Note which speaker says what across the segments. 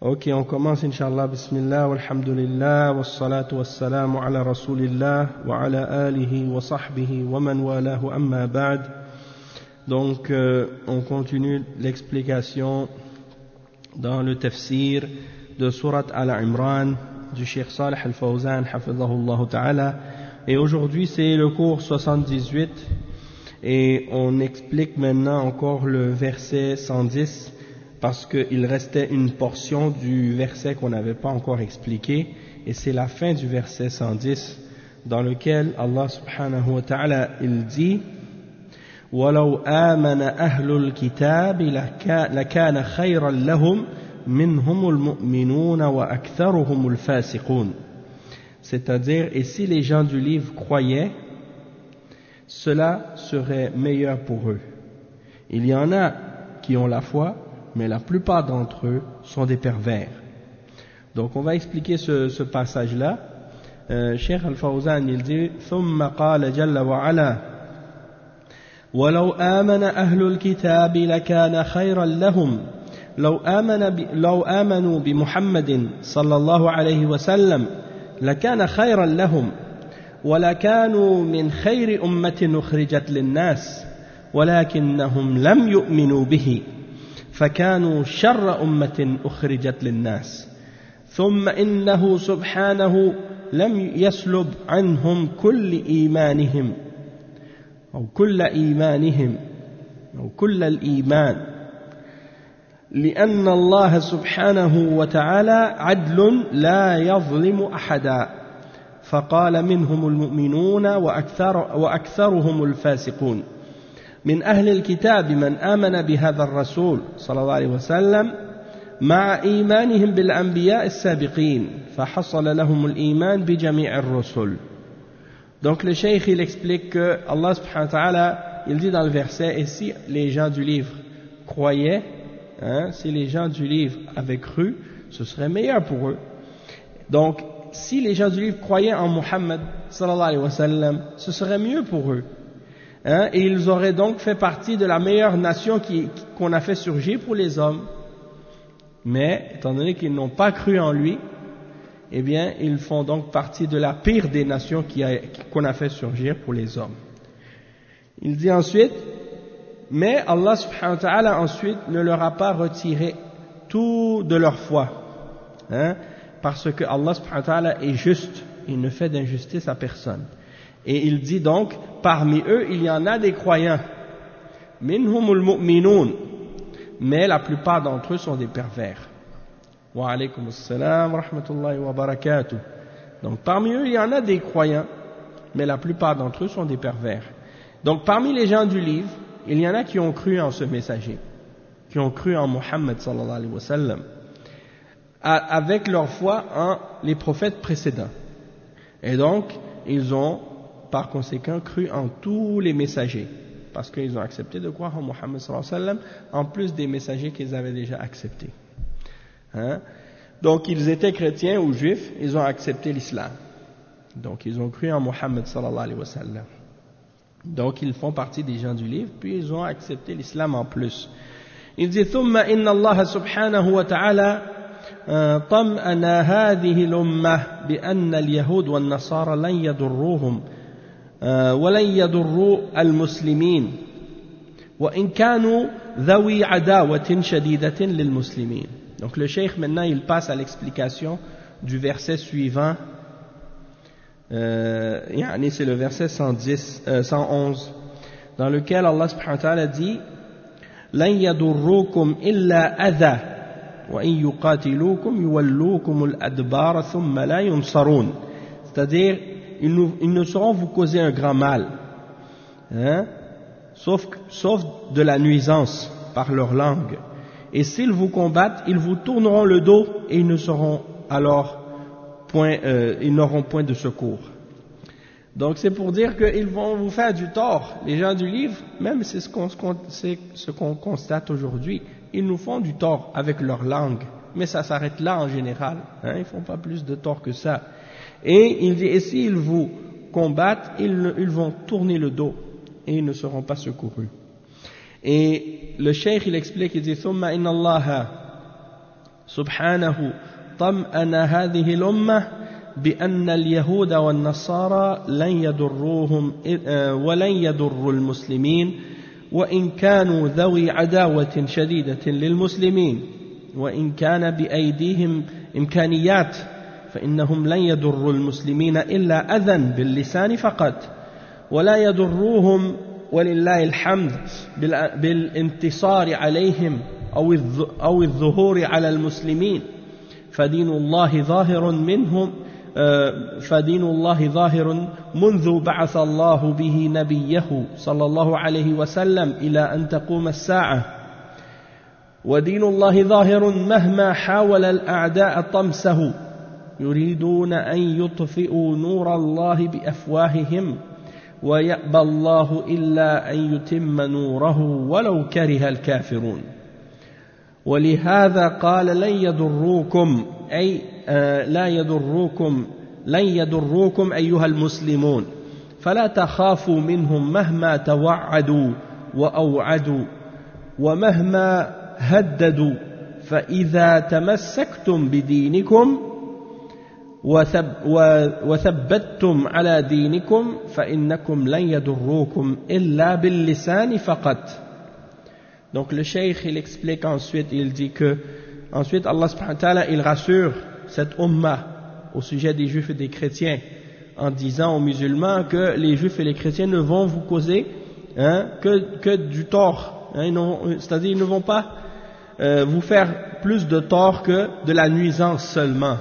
Speaker 1: Ok, on commence, Inch'Allah, Bismillah, walhamdulillah, wassalatu wassalamu ala rasulillah, wa ala alihi wa sahbihi, wa man walahu amma ba'd. Donc, on continue l'explication dans le tafsir de Surat Al-Imran du Cheikh Salih Al-Fawzan, hafidhahullah ta'ala. Et aujourd'hui, c'est le cours 78, et on explique maintenant encore le verset 110, parce qu'il restait une portion du verset qu'on n'avait pas encore expliqué, et c'est la fin du verset 110, dans lequel Allah subhanahu wa ta'ala, il dit وَلَوْ آمَنَ أَهْلُ الْكِتَابِ لَكَانَ خَيْرًا لَهُمْ مِنْهُمُ الْمُؤْمِنُونَ وَأَكْثَرُهُمُ الْفَاسِقُونَ. C'est-à-dire, et si les gens du livre croyaient, cela serait meilleur pour eux. Il y en a qui ont la foi, mais la plupart d'entre eux sont des pervers. Donc on va expliquer ce passage-là. Cheikh Al-Fawzan, il dit ثم قال جل وعلا ولو آمن أهل الكتاب لكان خيرا لهم لو آمنوا بمحمد صلى الله عليه وسلم لكان خيرا لهم ولكانوا من خير أمة أخرجت للناس ولكنهم لم يؤمنوا به فكانوا شر أمة أخرجت للناس ثم إنه سبحانه لم يسلب عنهم كل إيمانهم أو كل الإيمان لأن الله سبحانه وتعالى عدل لا يظلم أحدا فقال منهم المؤمنون وأكثرهم الفاسقون من أهل الكتاب من آمن بهذا الرسول صلى الله عليه وسلم مع إيمانهم بالأنبياء السابقين فحصل لهم الإيمان بجميع الرسل. Donc le cheikh il explique que Allah subhanahu wa ta'ala il dit dans le verset, et si les gens du livre croyaient, si les gens du livre avaient cru, ce serait meilleur pour eux. Donc si les gens du livre croyaient en Muhammad sallallahu alayhi wa sallam, ce serait mieux pour eux. Et ils auraient donc fait partie de la meilleure nation qu'on a fait surgir pour les hommes. Mais, étant donné qu'ils n'ont pas cru en lui, eh bien, ils font donc partie de la pire des nations qu'on a fait surgir pour les hommes. Il dit ensuite, mais Allah subhanahu wa ta'ala ensuite ne leur a pas retiré tout de leur foi. Parce que Allah subhanahu wa ta'ala est juste, il ne fait d'injustice à personne. Et il dit donc, parmi eux, il y en a des croyants. Minhumul mu'minun. Mais la plupart d'entre eux sont des pervers. Wa alaykum assalam wa rahmatullahi wa barakatuh. Donc parmi eux, il y en a des croyants, mais la plupart d'entre eux sont des pervers. Donc parmi les gens du livre, il y en a qui ont cru en ce messager, qui ont cru en Muhammad sallallahu alayhi wa sallam, avec leur foi en les prophètes précédents. Et donc, ils ont par conséquent cru en tous les messagers, parce qu'ils ont accepté de croire en Muhammad sallallahu alayhi wa sallam, en plus des messagers qu'ils avaient déjà acceptés. Donc ils étaient chrétiens ou juifs, ils ont accepté l'islam. Donc ils ont cru en Muhammad sallallahu alayhi wa sallam. Donc ils font partie des gens du livre, puis ils ont accepté l'islam en plus. Il dit ثم إن الله سبحانه وتعالى طمأن هذه الأمة بأن اليهود والنصارى لن يضروهم ولن يضروا المسلمين وإن كانوا ذوي عداوة شديدة للمسلمين. Donc le cheikh maintenant il passe à l'explication du verset suivant, c'est le verset 111, dans lequel Allah subhanahu wa ta'ala dit لن يضروكم إلا أذى وإن يقاتلوكم يولوكم الأدبار ثم لا ينصرون. C'est-à-dire ils ne sauront vous causer un grand mal, sauf de la nuisance par leur langue. Et s'ils vous combattent, ils vous tourneront le dos et ils ne seront alors ils n'auront point de secours. Donc c'est pour dire qu'ils vont vous faire du tort. Les gens du livre, même c'est ce qu'on constate aujourd'hui, ils nous font du tort avec leur langue. Mais ça s'arrête là en général. Ils ne font pas plus de tort que ça. Et il dit, et s'ils vous combattent, ils vont tourner le dos et ils ne seront pas secourus. Et le cheikh il explique, il dit ثم إن الله سبحانه طمأن هذه الأمة بأن اليهود والنصارى ولن يضروا المسلمين وإن كانوا ذوي عداوة شديدة للمسلمين وإن كان بأيديهم إمكانيات فإنهم لن يضروا المسلمين إلا أذى باللسان فقط ولا يضروهم ولله الحمد بالانتصار عليهم أو الظهور على المسلمين فدين الله ظاهر منذ بعث الله به نبيه صلى الله عليه وسلم إلى أن تقوم الساعة ودين الله ظاهر مهما حاول الأعداء طمسه يريدون أن يطفئوا نور الله بأفواههم ويأبى الله إلا أن يتم نوره ولو كره الكافرون ولهذا قال لن يضروكم أي لن يضروكم أيها المسلمون فلا تخافوا منهم مهما توعدوا وأوعدوا ومهما هددوا فإذا تمسكتم بدينكم وثبتتم على دينكم فإنكم لن يضروكم إلا باللسان فقط. Donc le cheikh il explique ensuite, il dit que ensuite Allah subhanahu wa ta'ala il rassure cette umma au sujet des juifs et des chrétiens en disant aux musulmans que les juifs et les chrétiens ne vont vous causer que du tort, c'est-à-dire ils ne vont pas vous faire plus de tort que de la nuisance seulement.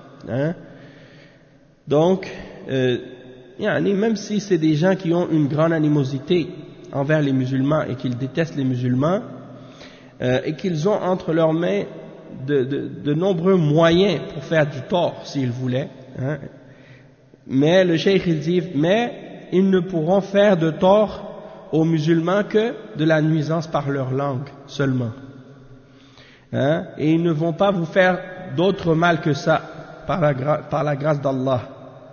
Speaker 1: Donc même si c'est des gens qui ont une grande animosité envers les musulmans et qu'ils détestent les musulmans et qu'ils ont entre leurs mains de nombreux moyens pour faire du tort s'ils voulaient, mais le cheikh il dit mais ils ne pourront faire de tort aux musulmans que de la nuisance par leur langue seulement, et ils ne vont pas vous faire d'autre mal que ça par la grâce d'Allah.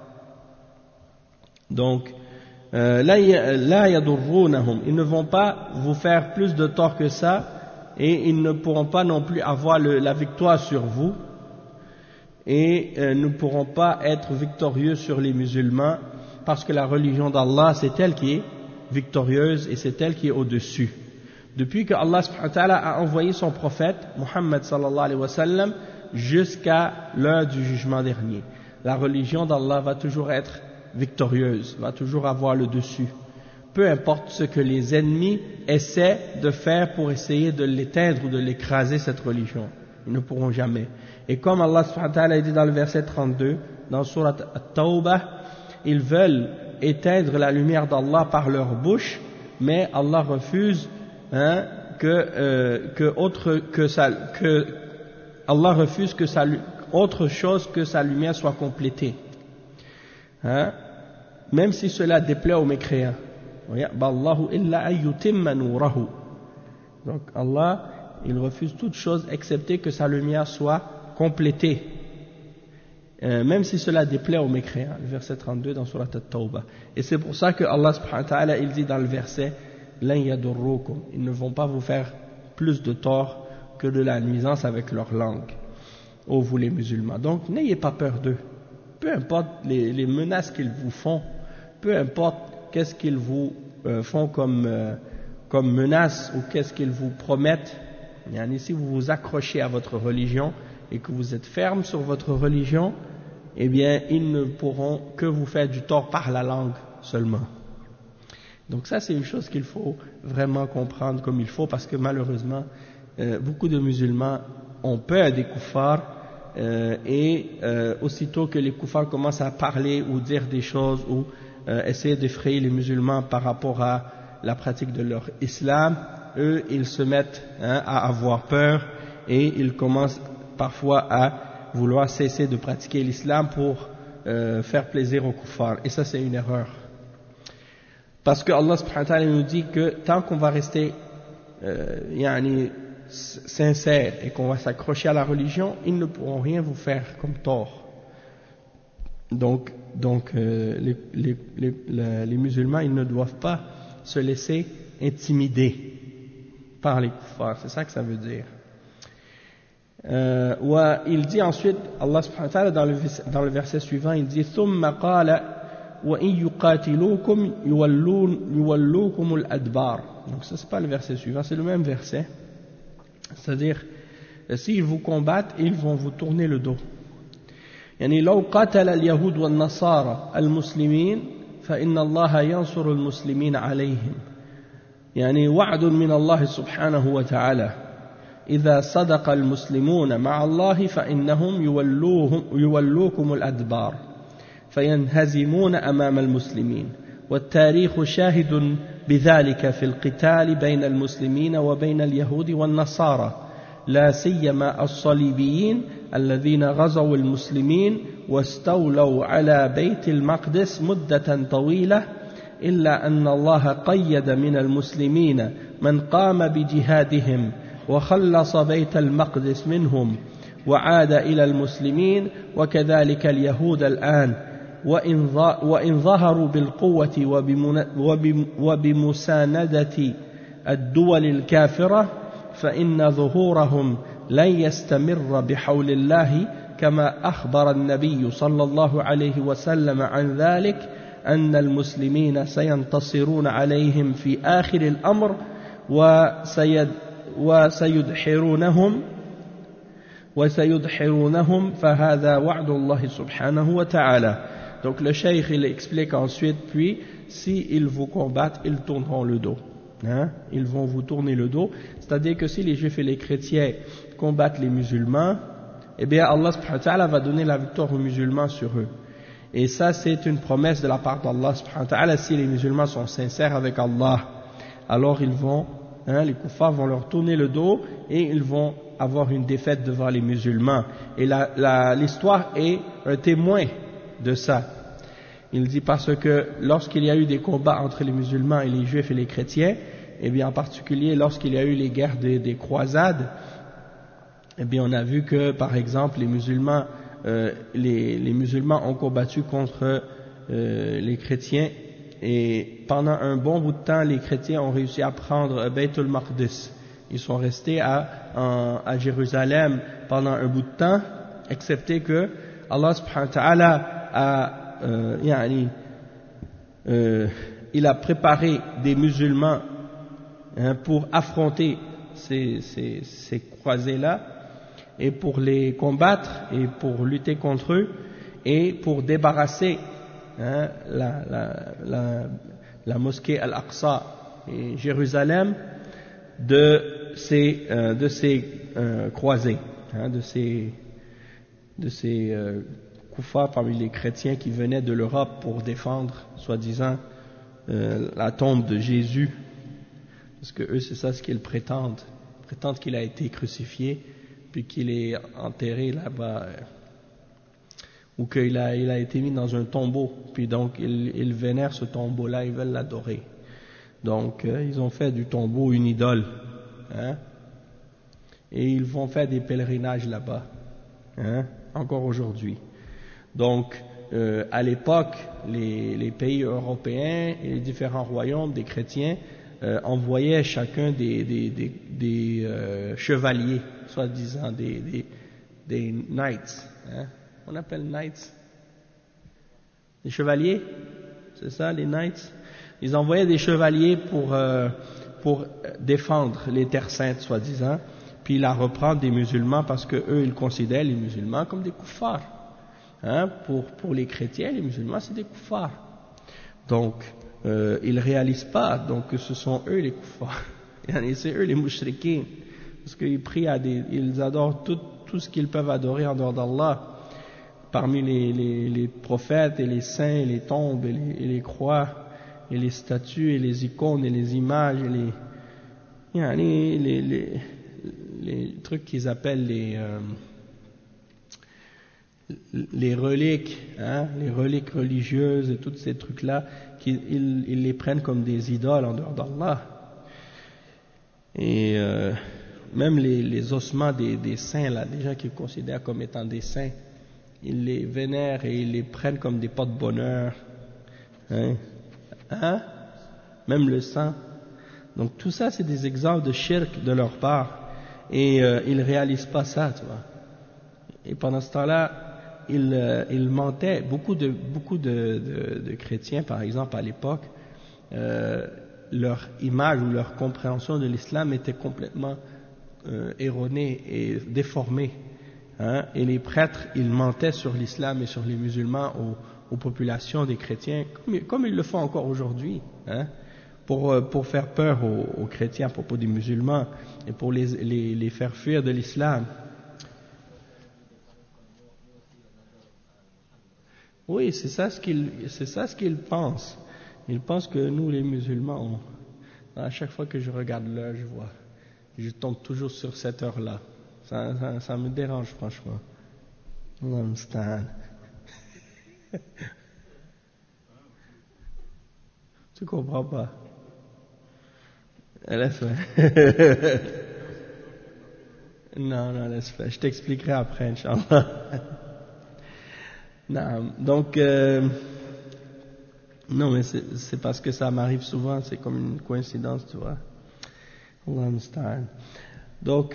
Speaker 1: Donc la yadurrunahum, ils ne vont pas vous faire plus de tort que ça et ils ne pourront pas non plus avoir la victoire sur vous et ne pourront pas être victorieux sur les musulmans parce que la religion d'Allah c'est elle qui est victorieuse et c'est elle qui est au-dessus. Depuis que Allah subhanahu wa ta'ala a envoyé son prophète Muhammad sallallahu alayhi wa sallam jusqu'à l'heure du jugement dernier, la religion d'Allah va toujours être victorieuse, va toujours avoir le dessus, peu importe ce que les ennemis essaient de faire pour essayer de l'éteindre ou de l'écraser cette religion, ils ne pourront jamais. Et comme Allah subhanahu wa ta'ala dit dans le verset 32 dans Surat At-Tawbah, ils veulent éteindre la lumière d'Allah par leur bouche, mais Allah refuse Allah refuse que autre chose que sa lumière soit complétée, même si cela déplaît aux mécréants. Donc Allah il refuse toute chose excepté que sa lumière soit complétée, même si cela déplaît aux mécréants. Le verset 32 dans Surat At-Tawbah. Et c'est pour ça que Allah subhanahu wa ta'ala il dit dans le verset lan yadurrukum, ils ne vont pas vous faire plus de tort que de la nuisance avec leur langue, ô vous les musulmans. Donc n'ayez pas peur d'eux, peu importe les menaces qu'ils vous font, peu importe qu'est-ce qu'ils vous font comme menace ou qu'est-ce qu'ils vous promettent. Si vous vous accrochez à votre religion et que vous êtes ferme sur votre religion, eh bien ils ne pourront que vous faire du tort par la langue seulement. Donc ça c'est une chose qu'il faut vraiment comprendre comme il faut, parce que malheureusement beaucoup de musulmans ont peur des koufars, et aussitôt que les koufars commencent à parler ou dire des choses ou essayer d'effrayer les musulmans par rapport à la pratique de leur islam, eux ils se mettent à avoir peur et ils commencent parfois à vouloir cesser de pratiquer l'islam pour faire plaisir aux koufars, et ça c'est une erreur, parce que Allah subhanahu wa ta'ala nous dit que tant qu'on va rester sincère et qu'on va s'accrocher à la religion, ils ne pourront rien vous faire comme tort. Donc les musulmans ils ne doivent pas se laisser intimider par les kuffars, c'est ça que ça veut dire. Il dit ensuite, Allah subhanahu wa ta'ala dans le verset suivant, il dit ثم قال وإن يقاتلوكم يولوكم الأدبار. Donc ça c'est pas le verset suivant, c'est le même verset, c'est-à-dire s'ils vous combattent, ils vont vous tourner le dos. يعني لو قاتل اليهود والنصارى المسلمين فإن الله ينصر المسلمين عليهم. يعني وعد من الله سبحانه وتعالى إذا صدق المسلمون مع الله فإنهم يولوكم الأدبار فينهزمون أمام المسلمين. والتاريخ شاهد بذلك في القتال بين المسلمين وبين اليهود والنصارى، لا سيما الصليبيين الذين غزوا المسلمين واستولوا على بيت المقدس مدة طويلة، إلا أن الله قيد من المسلمين من قام بجهادهم وخلص بيت المقدس منهم وعاد إلى المسلمين. وكذلك اليهود الآن وإن ظهروا بالقوة وبمساندة الدول الكافرة فإن ظهورهم لن يستمر بحول الله، كما أخبر النبي صلى الله عليه وسلم عن ذلك أن المسلمين سينتصرون عليهم في آخر الأمر وسيدحرونهم فهذا وعد الله سبحانه وتعالى. Donc le cheikh il explique ensuite, puis s'ils vous combattent, ils tourneront le dos. Ils vont vous tourner le dos, c'est-à-dire que si les juifs et les chrétiens combattent les musulmans, eh bien Allah subhanahu wa ta'ala va donner la victoire aux musulmans sur eux. Et ça c'est une promesse de la part d'Allah subhanahu wa ta'ala. Si les musulmans sont sincères avec Allah, alors ils vont, les kuffars vont leur tourner le dos et ils vont avoir une défaite devant les musulmans. Et l'histoire est un témoin de ça. Il dit parce que lorsqu'il y a eu des combats entre les musulmans et les juifs et les chrétiens, et bien en particulier lorsqu'il y a eu les guerres des croisades, et bien on a vu que par exemple les musulmans ont combattu contre les chrétiens, et pendant un bon bout de temps les chrétiens ont réussi à prendre Beit al-Maqdis. Ils sont restés à Jérusalem pendant un bout de temps, excepté que Allah subhanahu wa ta'ala il a préparé des musulmans pour affronter ces croisés-là et pour les combattre et pour lutter contre eux et pour débarrasser la mosquée Al-Aqsa et Jérusalem de ces croisés, de ces kuffars parmi les chrétiens qui venaient de l'Europe pour défendre, soi-disant, la tombe de Jésus, parce que eux c'est ça ce qu'ils prétendent. Ils prétendent qu'il a été crucifié puis qu'il est enterré là-bas, ou qu'il a été mis dans un tombeau, puis donc ils vénèrent ce tombeau-là, ils veulent l'adorer. Donc ils ont fait du tombeau une idole, et ils vont faire des pèlerinages là-bas, encore aujourd'hui. Donc à l'époque, les pays européens et les différents royaumes des chrétiens envoyaient chacun des chevaliers, soi-disant des knights, on appelle knights des chevaliers, c'est ça les knights. Ils envoyaient des chevaliers pour défendre les terres saintes, soi-disant, puis la reprendre des musulmans, parce que eux ils considèrent les musulmans comme des kuffars. Pour les chrétiens, les musulmans c'est des kuffars. Donc ils réalisent pas donc que ce sont eux les kuffars. C'est eux les mushrikins, parce qu'ils prient ils adorent tout ce qu'ils peuvent adorer en dehors d'Allah, parmi les prophètes et les saints et les tombes et les croix et les statues et les icônes et les images et les trucs qu'ils appellent les reliques, les reliques religieuses et tous ces trucs-là, ils les prennent comme des idoles en dehors d'Allah. Et même les ossements des saints, là, des gens qu'ils considèrent comme étant des saints, ils les vénèrent et ils les prennent comme des porte-bonheur. Même le sang. Donc tout ça c'est des exemples de shirk de leur part. et ils ne réalisent pas ça, tu vois. Et pendant ce temps-là, ils mentaient. Beaucoup de chrétiens, par exemple, à l'époque, leur image ou leur compréhension de l'islam était complètement erronée et déformée. Hein, et les prêtres, ils mentaient sur l'islam et sur les musulmans aux populations des chrétiens, comme ils le font encore aujourd'hui, hein, pour faire peur aux chrétiens à propos des musulmans et pour les faire fuir de l'islam. Oui, c'est ça ce qu'ils pensent. Ils pensent que nous, les musulmans, à chaque fois que je regarde l'heure, je tombe toujours sur cette heure-là. Ça me dérange, franchement. Allah musta'an. Tu comprends pas? Laisse faire. Non, laisse faire. Je t'expliquerai après, Inch'Allah. Non, donc, non, mais c'est parce que ça m'arrive souvent, c'est comme une coïncidence, tu vois. Allah musta'an. Donc,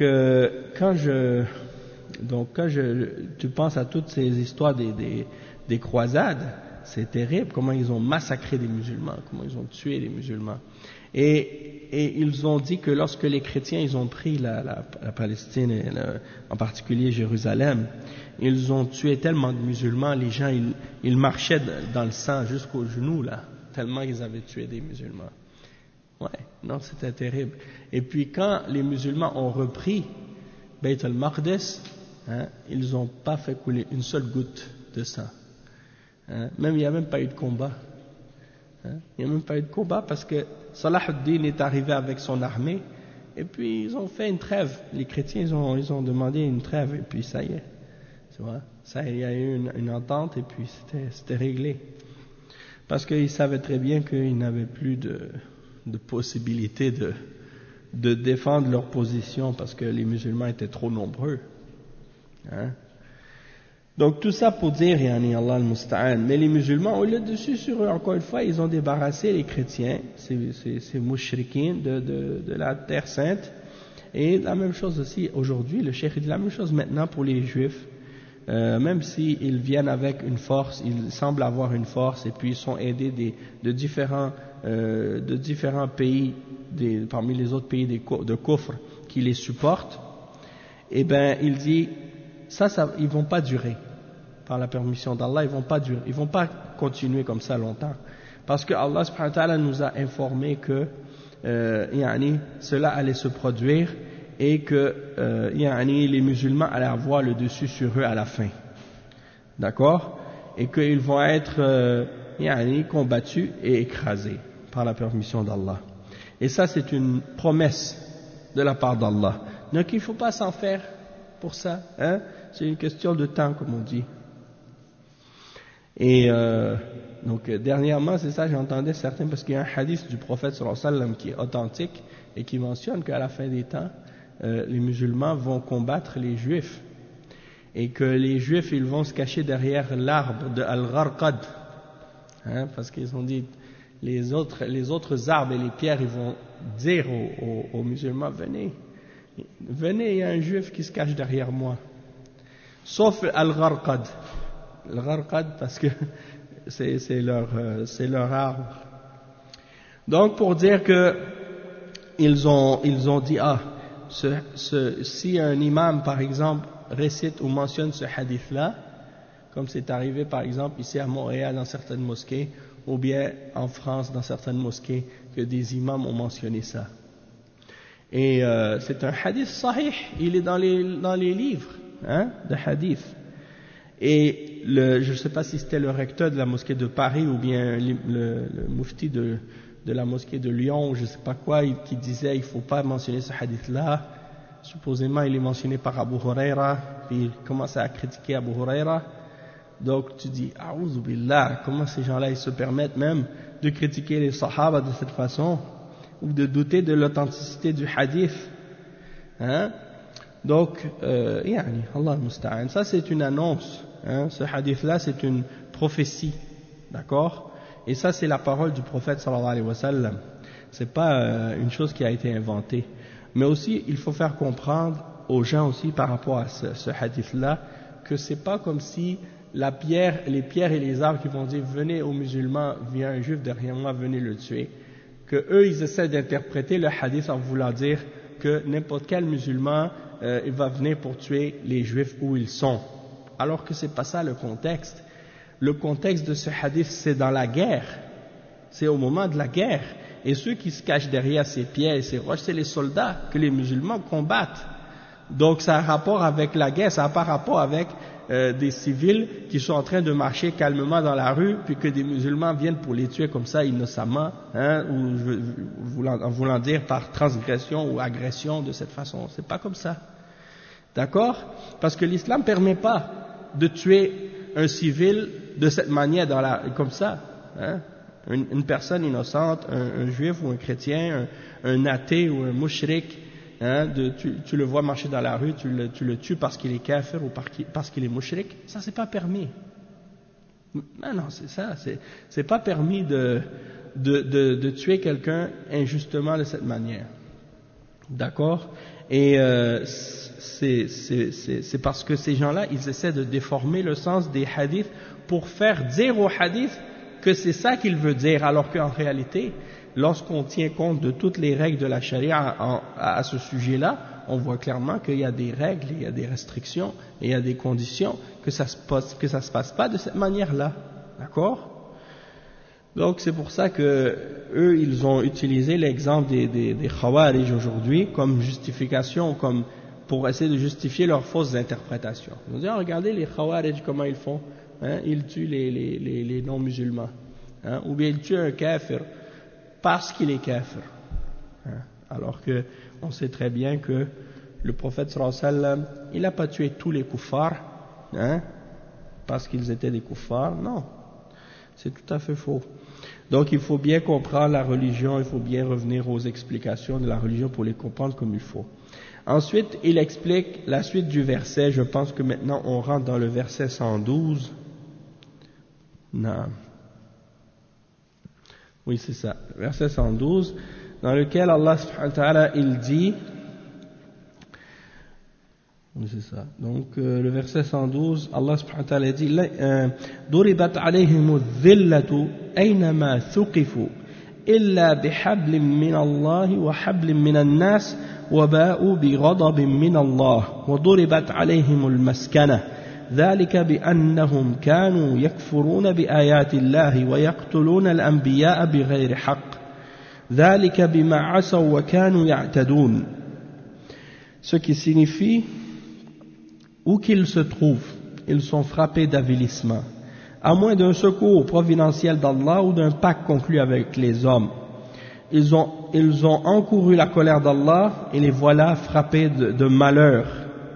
Speaker 1: tu penses à toutes ces histoires des croisades, c'est terrible, comment ils ont massacré des musulmans, comment ils ont tué des musulmans. Et ils ont dit que lorsque les chrétiens, ils ont pris la Palestine, et en particulier Jérusalem, ils ont tué tellement de musulmans, les gens, ils marchaient dans le sang jusqu'aux genoux, là, tellement ils avaient tué des musulmans. Ouais, non, c'était terrible. Et puis quand les musulmans ont repris Beit al-Maqdis, hein, ils n'ont pas fait couler une seule goutte de sang. Hein, même il n'y a même pas eu de combat. Hein, il n'y a même pas eu de combat parce que Salah ad-Din est arrivé avec son armée et puis ils ont fait une trêve. Les chrétiens, ils ont demandé une trêve et puis ça y est. Tu vois, ça, il y a eu une entente et puis c'était réglé. Parce qu'ils savaient très bien qu'ils n'avaient plus de possibilité de défendre leur position parce que les musulmans étaient trop nombreux. Hein? Donc tout ça pour dire, yani Allah al-Musta'an, mais les musulmans, au lieu de dessus sur eux, encore une fois, ils ont débarrassé les chrétiens, ces mouchriquins de la terre sainte, et la même chose aussi aujourd'hui, le cheikh dit la même chose maintenant pour les juifs, même s'ils viennent avec une force, ils semblent avoir une force, et puis ils sont aidés de différents pays, parmi les autres pays de Kufr qui les supportent, et ben il dit ça ils vont pas durer par la permission d'Allah, ils vont pas continuer comme ça longtemps, parce que Allah subhanahu wa ta'ala nous a informé que cela allait se produire et que les musulmans allaient avoir le dessus sur eux à la fin, d'accord, et qu'ils vont être combattus et écrasés par la permission d'Allah. Et ça, c'est une promesse de la part d'Allah. Donc, il ne faut pas s'en faire pour ça. Hein? C'est une question de temps, comme on dit. Et donc, dernièrement, c'est ça, j'entendais certains, parce qu'il y a un hadith du prophète sallallahu alayhi wa sallam qui est authentique et qui mentionne qu'à la fin des temps, les musulmans vont combattre les juifs. Et que les juifs, ils vont se cacher derrière l'arbre de Al-Gharqad. Hein, parce qu'ils ont dit, les autres arbres et les pierres, ils vont dire aux musulmans, venez, il y a un juif qui se cache derrière moi. Sauf Al-Gharqad. Al-Gharqad, parce que c'est leur arbre. Donc, pour dire que ils ont dit, si un imam, par exemple, récite ou mentionne ce hadith-là, comme c'est arrivé par exemple ici à Montréal dans certaines mosquées, ou bien en France dans certaines mosquées, que des imams ont mentionné ça. Et c'est un hadith sahih, il est dans les livres de hadith. Et je ne sais pas si c'était le recteur de la mosquée de Paris ou bien le mufti de la mosquée de Lyon, ou je ne sais pas quoi, qui disait il ne faut pas mentionner ce hadith-là. Supposément il est mentionné par Abu Huraira, puis il commence à critiquer Abu Huraira. Donc tu dis, A'oudhu billah, comment ces gens-là ils se permettent même de critiquer les sahaba de cette façon, ou de douter de l'authenticité du hadith. Hein? Donc, Allah musta'an, ça c'est une annonce, hein? Ce hadith-là c'est une prophétie, d'accord? Et ça c'est la parole du prophète sallallahu alayhi wa sallam, c'est pas une chose qui a été inventée. Mais aussi, il faut faire comprendre aux gens aussi par rapport à ce hadith-là, que c'est pas comme si les pierres et les arbres qui vont dire venez aux musulmans, vient un juif derrière moi, venez le tuer, que eux ils essaient d'interpréter le hadith en voulant dire que n'importe quel musulman il va venir pour tuer les juifs où ils sont, alors que c'est pas ça le contexte. Le contexte de ce hadith, c'est dans la guerre, c'est au moment de la guerre, et ceux qui se cachent derrière ces pierres et ces roches, c'est les soldats que les musulmans combattent. Donc ça a rapport avec la guerre, ça n'a pas rapport avec des civils qui sont en train de marcher calmement dans la rue, puis que des musulmans viennent pour les tuer comme ça innocemment, ou en voulant dire par transgression ou agression de cette façon. C'est pas comme ça, d'accord? Parce que l'islam ne permet pas de tuer un civil de cette manière comme ça, hein? Une personne innocente, un juif ou un chrétien, un athée ou un mushrik. Hein, tu le vois marcher dans la rue, tu le tues parce qu'il est kafir ou parce qu'il est mushrik, ça c'est pas permis. Non, c'est ça, c'est pas permis de tuer quelqu'un injustement de cette manière. D'accord? Et c'est parce que ces gens-là, ils essaient de déformer le sens des hadiths pour faire dire aux hadiths que c'est ça qu'il veut dire, alors qu'en réalité, lorsqu'on tient compte de toutes les règles de la charia à ce sujet-là, on voit clairement qu'il y a des règles, il y a des restrictions, et il y a des conditions, que ça se passe pas de cette manière-là. D'accord? Donc c'est pour ça que eux, ils ont utilisé l'exemple des Khawarij aujourd'hui comme justification, comme pour essayer de justifier leurs fausses interprétations. Ils ont dit, regardez les Khawarij, comment ils font, hein, ils tuent les non-musulmans, hein, ou bien ils tuent un kafir parce qu'il est kafir, hein, alors que on sait très bien que le prophète sallallahu alayhi wa sallam, il n'a pas tué tous les kuffars, hein, parce qu'ils étaient des kuffars, non, c'est tout à fait faux. Donc il faut bien comprendre la religion, il faut bien revenir aux explications de la religion pour les comprendre comme il faut. Ensuite, il explique la suite du verset. Je pense que maintenant on rentre dans le verset 112. Non. Oui, c'est ça. Verset 112, dans lequel Allah subhanahu wa ta'ala, il dit, oui, c'est ça. Donc, le verset 112, Allah subhanahu wa ta'ala dit, ضربت عليهم الذلة أينما ثقفوا إلا بحبل من الله وحبل من الناس وباءوا بغضب من الله وضربت عليهم المسكنة ذلك بأنهم كانوا يكفرون بآيات الله ويقتلون الأنبياء بغير حق ذلك بما عصوا وكانوا يعتدون. Ce qui signifie, où qu'ils se trouvent, ils sont frappés d'avilissement, à moins d'un secours providentiel d'Allah ou d'un pacte conclu avec les hommes. Ils ont encouru la colère d'Allah et les voilà frappés de malheur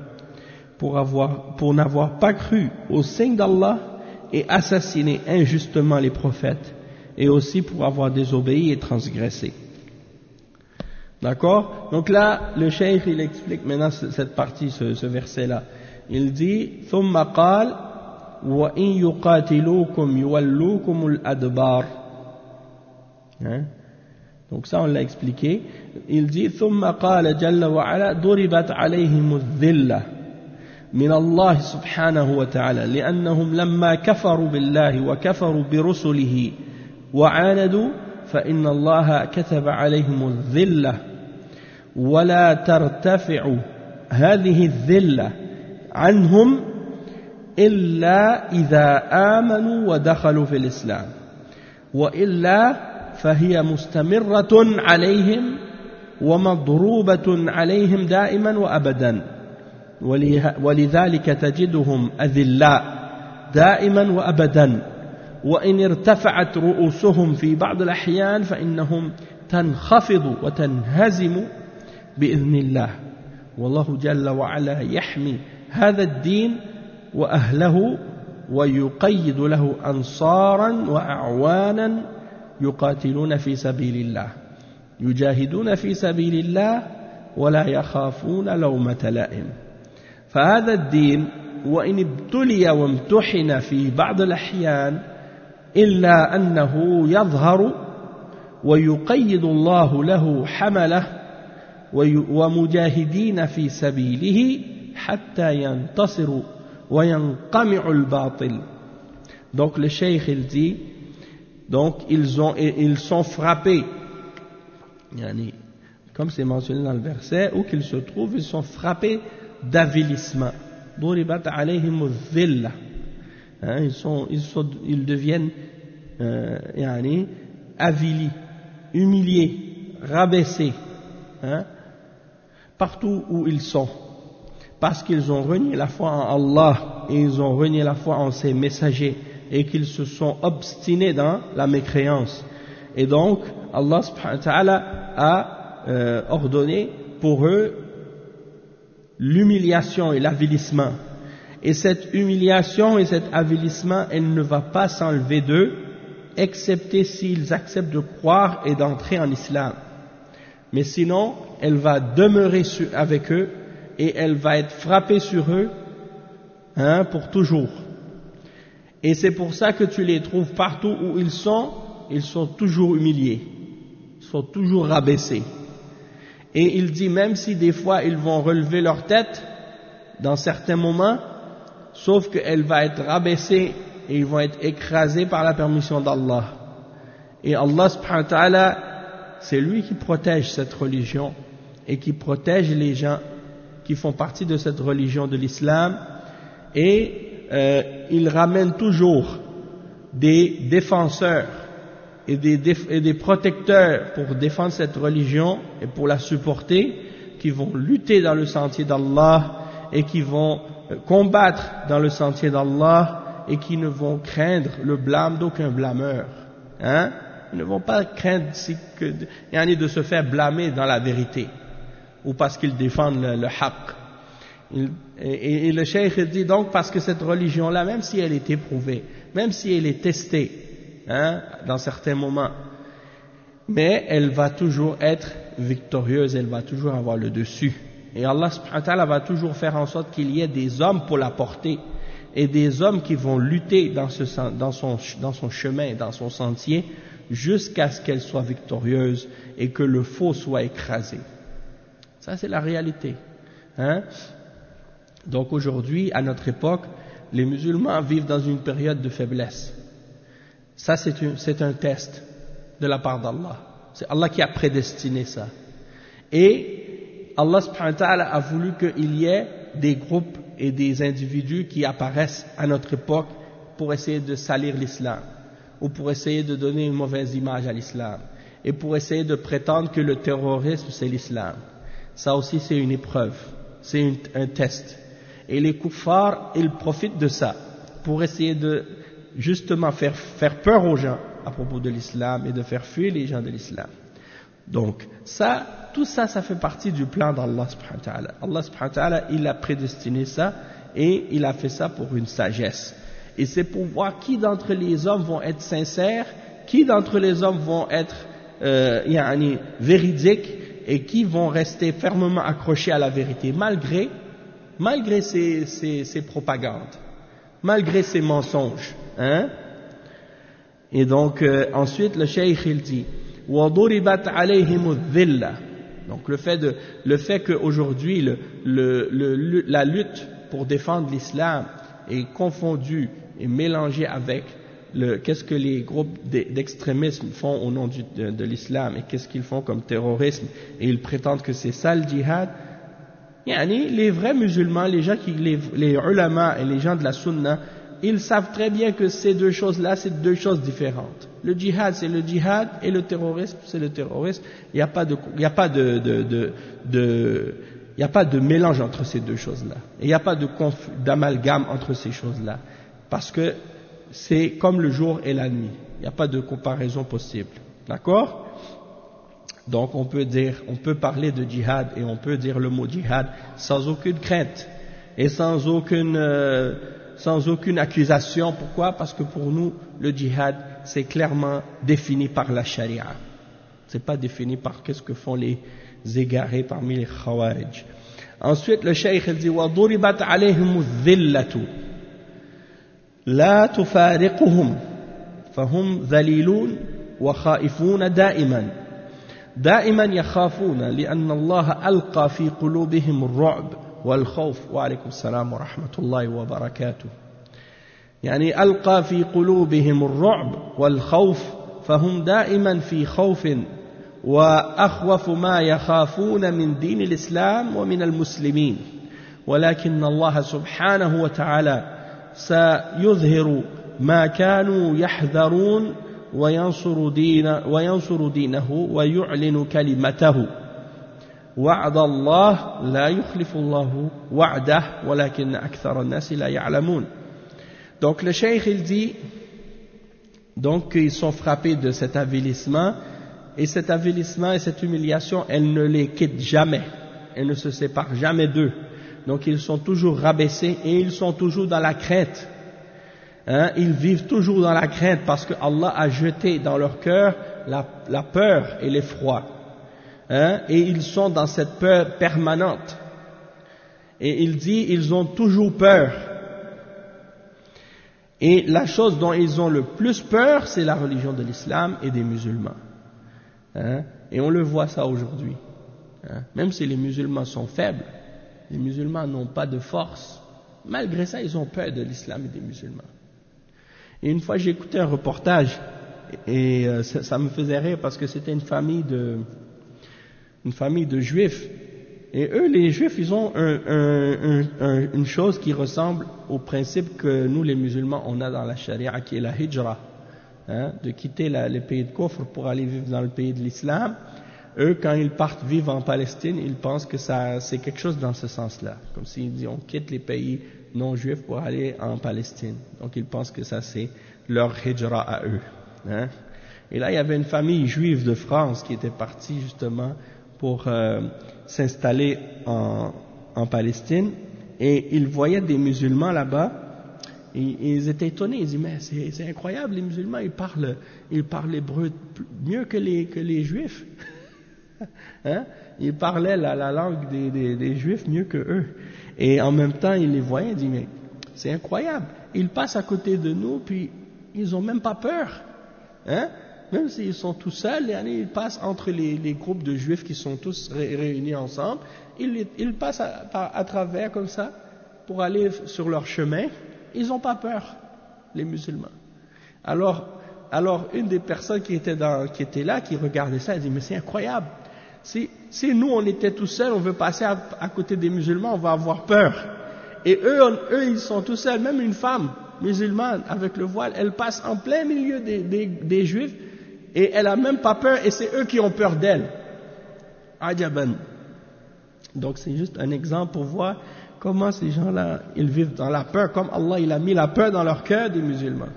Speaker 1: pour n'avoir pas cru aux signes d'Allah et assassiné injustement les prophètes, et aussi pour avoir désobéi et transgressé. D'accord? Donc là, le cheikh, il explique maintenant cette partie, ce verset-là. Il dit, ثم قال وإن يقاتلوكم يولوكم الأدبار. Donc ça on l'a expliqué. Il dit ثم قال جل وعلا ضربت عليهم الذلة من الله سبحانه وتعالى لأنهم لما كفروا بالله وكفروا برسله وعاندوا فإن الله كتب عليهم الذلة ولا ترتفع هذه الذلة عنهم إلا إذا آمنوا ودخلوا في الإسلام وإلا فهي مستمرة عليهم ومضروبة عليهم دائما وأبدا ولذلك تجدهم أذلاء دائما وأبدا وإن ارتفعت رؤوسهم في بعض الأحيان فإنهم تنخفض وتنهزم بإذن الله والله جل وعلا يحمي هذا الدين وأهله ويقيد له أنصارا وأعوانا يقاتلون في سبيل الله يجاهدون في سبيل الله ولا يخافون لومة لائم. فهذا الدين وإن ابتلي وامتحن في بعض الأحيان إلا أنه يظهر ويقيد الله له حمله ومجاهدين في سبيله حتى ينتصروا وينقمع الباطل. Donc le cheikh il dit, donc ils sont frappés, comme c'est mentionné dans le verset, où qu'ils se trouvent, ils sont frappés d'avilissement. ضربت عليهم الذلة. Ils deviennent avilis, humiliés, rabaissés, partout où ils sont, parce qu'ils ont renié la foi en Allah et ils ont renié la foi en ses messagers et qu'ils se sont obstinés dans la mécréance. Et donc Allah subhanahu wa ta'ala a ordonné pour eux l'humiliation et l'avilissement. Et cette humiliation et cet avilissement, elle ne va pas s'enlever d'eux, excepté s'ils acceptent de croire et d'entrer en islam. Mais sinon, elle va demeurer avec eux et elle va être frappée sur eux pour toujours. Et c'est pour ça que tu les trouves partout où ils sont toujours humiliés, ils sont toujours rabaissés. Et il dit même si des fois ils vont relever leur tête dans certains moments, sauf qu'elle va être rabaissée et ils vont être écrasés par la permission d'Allah. Et Allah subhanahu wa ta'ala, c'est lui qui protège cette religion et qui protège les gens qui font partie de cette religion de l'islam, et il ramène toujours des défenseurs et des protecteurs pour défendre cette religion et pour la supporter, qui vont lutter dans le sentier d'Allah et qui vont combattre dans le sentier d'Allah et qui ne vont craindre le blâme d'aucun blâmeur. Ils ne vont pas craindre de se faire blâmer dans la vérité ou parce qu'ils défendent le haqq. Et le cheikh dit donc, parce que cette religion-là, même si elle est éprouvée, même si elle est testée dans certains moments, mais elle va toujours être victorieuse, elle va toujours avoir le dessus. Et Allah subhanahu wa ta'ala va toujours faire en sorte qu'il y ait des hommes pour la porter, et des hommes qui vont lutter dans son chemin, dans son sentier, jusqu'à ce qu'elle soit victorieuse et que le faux soit écrasé. Ça, c'est la réalité. Donc aujourd'hui, à notre époque, les musulmans vivent dans une période de faiblesse. Ça, c'est un test de la part d'Allah. C'est Allah qui a prédestiné ça. Et Allah subhanahu wa ta'ala a voulu qu'il y ait des groupes et des individus qui apparaissent à notre époque pour essayer de salir l'islam, ou pour essayer de donner une mauvaise image à l'islam, et pour essayer de prétendre que le terrorisme c'est l'islam. Ça aussi c'est une épreuve, c'est un test. Et les kuffars, ils profitent de ça pour essayer de justement faire peur aux gens à propos de l'islam et de faire fuir les gens de l'islam. Donc tout ça, ça fait partie du plan d'Allah subhanahu wa ta'ala. Allah subhanahu wa ta'ala, il a prédestiné ça et il a fait ça pour une sagesse. Et c'est pour voir qui d'entre les hommes vont être sincères, qui d'entre les hommes vont être véridiques et qui vont rester fermement accrochés à la vérité malgré ces propagandes, malgré ces mensonges. Et donc ensuite le cheikh il dit وَضُرِبَتْ عَلَيْهِمُ الذِّلَّةِ. Donc le fait qu'aujourd'hui la lutte pour défendre l'islam est confondue et mélangée avec qu'est-ce que les groupes d'extrémisme font au nom de l'islam et qu'est-ce qu'ils font comme terrorisme, et ils prétendent que c'est ça le djihad. Les vrais musulmans, les gens les ulama et les gens de la sunna, ils savent très bien que ces deux choses-là, c'est deux choses différentes. Le djihad, c'est le djihad, et le terrorisme, c'est le terrorisme. Il n'y a pas de mélange entre ces deux choses-là. Il n'y a pas d'amalgame entre ces choses-là. Parce que c'est comme le jour et la nuit. Il n'y a pas de comparaison possible. D'accord? Donc on peut parler de djihad et on peut dire le mot djihad sans aucune crainte et sans aucune accusation. Pourquoi? Parce que pour nous, le djihad, c'est clairement défini par la charia. C'est pas défini par qu'est-ce que font les égarés parmi les khawarij. Ensuite, le cheikh il dit وَضُرِبَتْ عَلَيْهِمُ الذِّلَّةُ لَا تُفَارِقُهُمْ فَهُمْ ذَلِيلُونَ وَخَائِفُونَ دَائِمًا. دائما يخافون لأن الله ألقى في قلوبهم الرعب والخوف وعليكم السلام ورحمة الله وبركاته يعني ألقى في قلوبهم الرعب والخوف فهم دائما في خوف وأخوف ما يخافون من دين الإسلام ومن المسلمين ولكن الله سبحانه وتعالى سيظهر ما كانوا يحذرون وينصر دينه ويعلن كلمته وعد الله لا يخلف الله وعده ولكن أكثر الناس لا يعلمون. Donc le cheikh il dit donc ils sont frappés de cet avilissement et cet avilissement et cette humiliation elle ne les quitte jamais, elle ne se sépare jamais d'eux. Donc ils sont toujours rabaissés et ils sont toujours dans la crainte. Ils vivent toujours dans la crainte parce que Allah a jeté dans leur cœur la peur et l'effroi. Et ils sont dans cette peur permanente. Et il dit, ils ont toujours peur. Et la chose dont ils ont le plus peur, c'est la religion de l'islam et des musulmans. Et on le voit ça aujourd'hui. Même si les musulmans sont faibles, les musulmans n'ont pas de force. Malgré ça, ils ont peur de l'islam et des musulmans. Et une fois, j'ai écouté un reportage et ça me faisait rire parce que c'était une famille de juifs. Et eux, les juifs, ils ont une chose qui ressemble au principe que nous, les musulmans, on a dans la charia, qui est la hijra, de quitter les pays de Kufr pour aller vivre dans le pays de l'islam. Eux, quand ils partent vivre en Palestine, ils pensent que c'est quelque chose dans ce sens-là. Comme s'ils disent, on quitte les pays non juifs pour aller en Palestine. Donc ils pensent que ça c'est leur hijra à eux. Et là, il y avait une famille juive de France qui était partie justement pour s'installer en Palestine. Et ils voyaient des musulmans là-bas. Et ils étaient étonnés. Ils disaient, mais c'est incroyable, les musulmans, ils parlent l'hébreu mieux que les juifs. Ils parlaient la langue des juifs mieux que eux. Et en même temps, ils les voyaient, ils disaient, mais c'est incroyable. Ils passent à côté de nous, puis ils n'ont même pas peur. Même s'ils sont tout seuls, ils passent entre les groupes de juifs qui sont tous réunis ensemble, ils passent à travers comme ça, pour aller sur leur chemin. Ils n'ont pas peur, les musulmans. Alors une des personnes qui était là, qui regardait ça, elle dit, mais c'est incroyable. Si nous, on était tout seuls, on veut passer à côté des musulmans, on va avoir peur. Et eux, ils sont tout seuls, même une femme musulmane avec le voile, elle passe en plein milieu des juifs, et elle a même pas peur, et c'est eux qui ont peur d'elle. Ajaban. Donc c'est juste un exemple pour voir comment ces gens-là, ils vivent dans la peur, comme Allah, il a mis la peur dans leur cœur des musulmans.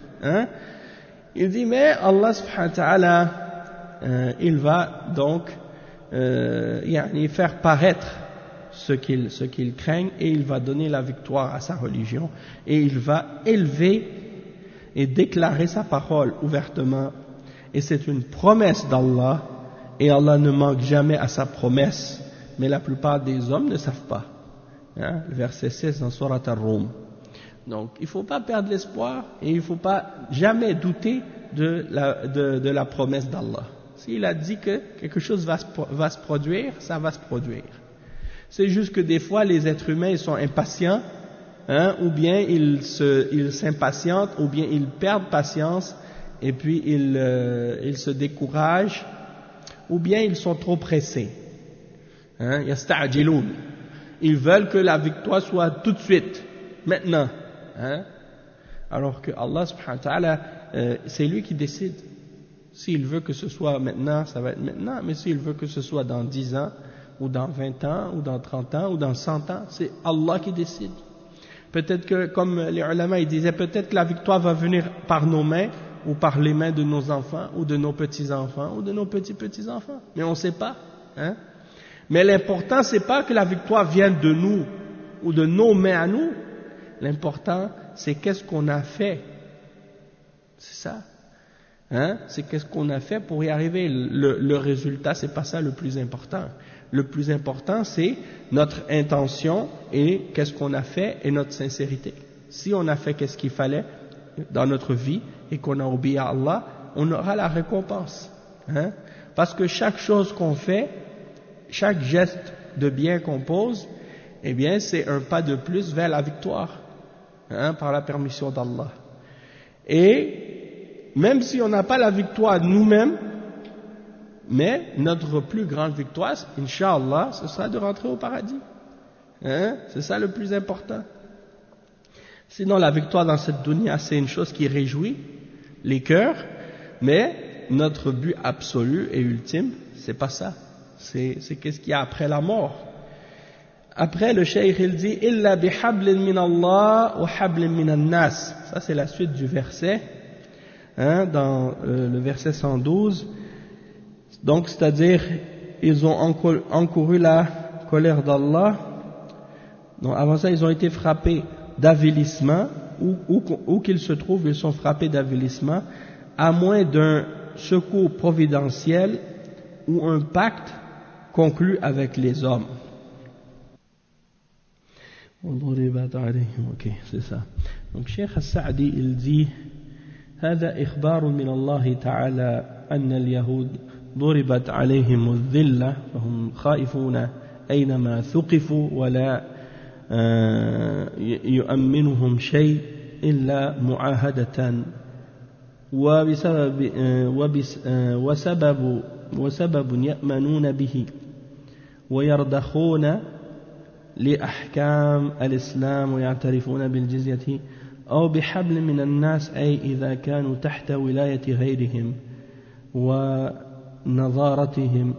Speaker 1: Il dit, mais Allah subhanahu wa ta'ala, il va donc faire paraître ce qu'ils craignent, et il va donner la victoire à sa religion, et il va élever et déclarer sa parole ouvertement. Et c'est une promesse d'Allah, et Allah ne manque jamais à sa promesse, mais la plupart des hommes ne savent pas. Le verset 16 dans Surat Ar-Rum. Donc il ne faut pas perdre l'espoir, et il ne faut pas jamais douter de la promesse d'Allah. S'il a dit que quelque chose va se produire, ça va se produire. C'est juste que des fois les êtres humains ils sont impatients, ou bien ils s'impatientent, ou bien ils perdent patience, et puis ils se découragent, ou bien ils sont trop pressés. Yasta'jiloun. Ils veulent que la victoire soit tout de suite, maintenant. Alors que Allah subhanahu wa ta'ala, c'est lui qui décide. S'il veut que ce soit maintenant, ça va être maintenant, mais s'il veut que ce soit dans 10 ans, ou dans 20 ans, ou dans 30 ans, ou dans 100 ans, c'est Allah qui décide. Peut-être que, comme les ulama ils disaient, peut-être que la victoire va venir par nos mains, ou par les mains de nos enfants, ou de nos petits-enfants, ou de nos petits-petits-enfants. Mais on ne sait pas. Mais l'important, c'est pas que la victoire vienne de nous, ou de nos mains à nous. L'important, c'est qu'est-ce qu'on a fait. C'est ça. C'est qu'est-ce qu'on a fait pour y arriver. Le résultat, c'est pas ça le plus important. Le plus important, c'est notre intention et qu'est-ce qu'on a fait et notre sincérité. Si on a fait qu'est-ce qu'il fallait dans notre vie et qu'on a obéi à Allah, on aura la récompense. Parce que chaque chose qu'on fait, chaque geste de bien qu'on pose, eh bien c'est un pas de plus vers la victoire, par la permission d'Allah. Et même si on n'a pas la victoire nous-mêmes, mais notre plus grande victoire, Inch'Allah, ce sera de rentrer au paradis. C'est ça le plus important. Sinon la victoire dans cette dunya, c'est une chose qui réjouit les cœurs, mais notre but absolu et ultime, c'est pas ça. C'est qu'est-ce qu'il y a après la mort. Après, le cheikh il dit illa bihablin min Allah wa hablin min an-nas. Ça c'est la suite du verset, dans le verset 112. Donc c'est-à-dire ils ont encouru la colère d'Allah. Donc avant ça ils ont été frappés d'avilissement, où qu'ils se trouvent ils sont frappés d'avilissement, à moins d'un secours providentiel ou un pacte conclu avec les hommes. Ok, c'est ça. Donc Cheikh As-Sa'di il dit هذا إخبار من الله تعالى أن اليهود ضربت عليهم الذلة فهم خائفون أينما ثقفوا ولا يؤمنهم شيء إلا معاهدة وسبب يأمنون به ويرضخون لأحكام الإسلام ويعترفون بالجزية أو بحبل من الناس أي إذا كانوا تحت ولاية غيرهم ونظارتهم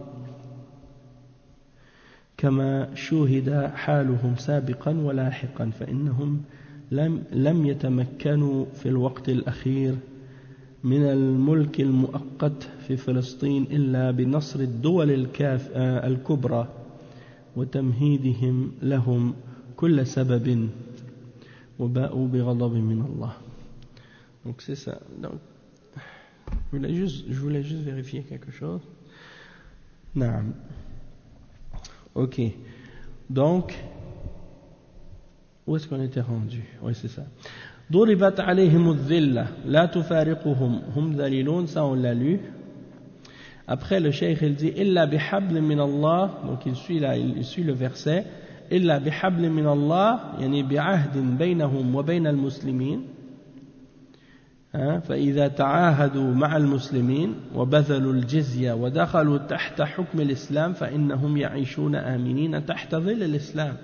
Speaker 1: كما شوهد حالهم سابقا ولاحقا فإنهم لم يتمكنوا في الوقت الأخير من الملك المؤقت في فلسطين إلا بنصر الدول الكبرى وتمهيدهم لهم كل سبب وباءوا بغضب من الله. Donc c'est ça. Donc, je voulais juste vérifier quelque chose. Naam. Ok. Donc, où est-ce qu'on était rendu? Oui, c'est ça. ضربت عليهم الذلة لا تفارقهم هم ذليلون, ça on l'a lu. Après le cheikh il dit إلا بحبل من الله, donc il suit le verset إلا بحبل من الله يعني بعهد بينهم وبين المسلمين, فإذا تعاهدوا مع المسلمين وبذلوا الجزية ودخلوا تحت حكم الإسلام فإنهم يعيشون آمنين تحت ظل الإسلام.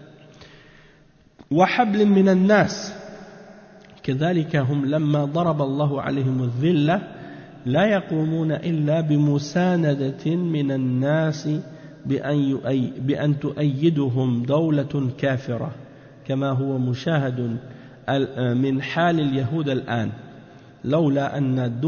Speaker 1: وحبل من الناس كذلك هم لما ضرب الله عليهم الذلة لا يقومون إلا بمساندة من الناس بأن تؤيدهم دولة كافرة كما هو مشاهد من حال اليهود الآن لولا أن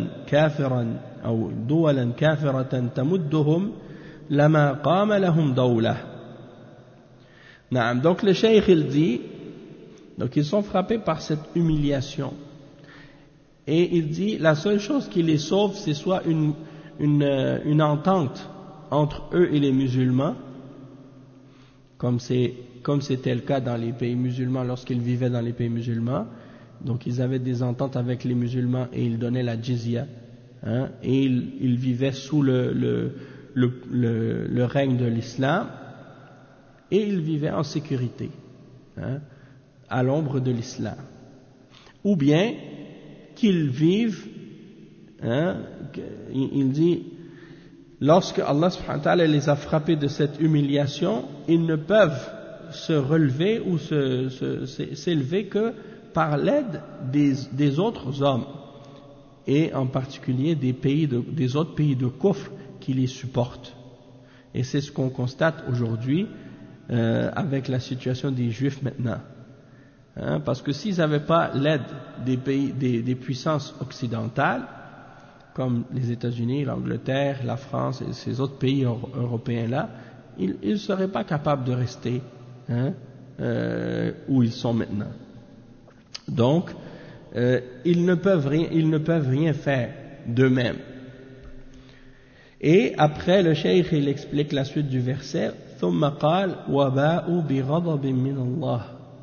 Speaker 1: دولا كافرة تمدهم لما قام لهم دولة. نعم. Donc le cheikh il dit, donc ils sont frappés par cette humiliation et il dit la seule chose qui les sauve c'est soit une entente entre eux et les musulmans, comme c'était le cas dans les pays musulmans lorsqu'ils vivaient dans les pays musulmans. Donc ils avaient des ententes avec les musulmans et ils donnaient la jizya, et ils vivaient sous le règne de l'islam et ils vivaient en sécurité, à l'ombre de l'islam. Ou bien qu'ils vivent, il dit, lorsque Allah subhanahu wa ta'ala les a frappés de cette humiliation, ils ne peuvent se relever ou s'élever que par l'aide des autres hommes, et en particulier des autres pays de kufr qui les supportent. Et c'est ce qu'on constate aujourd'hui avec la situation des juifs maintenant. Parce que s'ils n'avaient pas l'aide des puissances occidentales, comme les États-Unis, l'Angleterre, la France et ces autres pays européens-là, ils ne seraient pas capables de rester où ils sont maintenant. Donc, ils ne peuvent rien faire d'eux-mêmes. Et après, le cheikh il explique la suite du verset. ثم قال وباءوا بغضب من الله.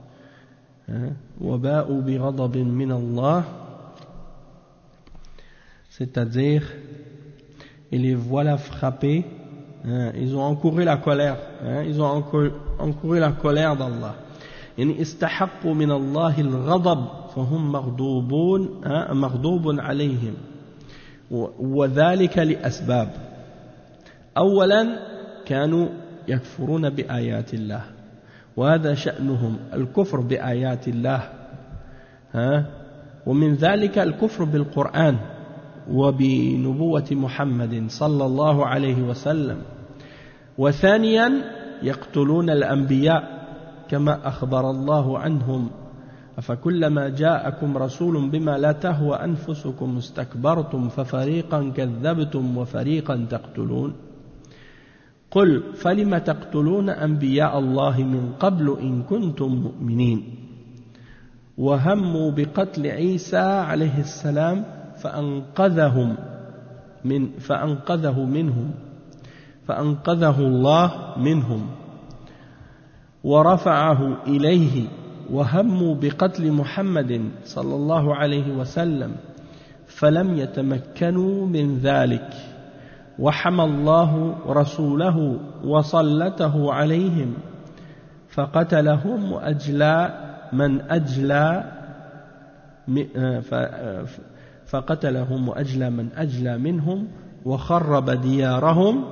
Speaker 1: وباءوا بغضب من الله, c'est-à-dire et les voilà frappés, hein, ils ont encouru la colère, hein, ils ont encouru la colère d'Allah. يعني استحقوا من الله الغضب فهم مغضوب عليهم وذلك لأسباب. أولا كانوا يكفرون بآيات الله وهذا شأنهم الكفر بآيات الله، ومن ذلك الكفر بالقرآن وبنبوة محمد صلى الله عليه وسلم. وثانيا يقتلون الأنبياء كما أخبر الله عنهم أفكلما جاءكم رسول بما لا تهوى أنفسكم استكبرتم ففريقا كذبتم وفريقا تقتلون قل فلم تقتلون أنبياء الله من قبل إن كنتم مؤمنين وهموا بقتل عيسى عليه السلام فأنقذه الله منهم ورفعه إليه وهموا بقتل محمد صلى الله عليه وسلم فلم يتمكنوا من ذلك وحمى الله رسوله وسلطه عليهم فقتلهم وأجلى من أجلى منهم وخرب ديارهم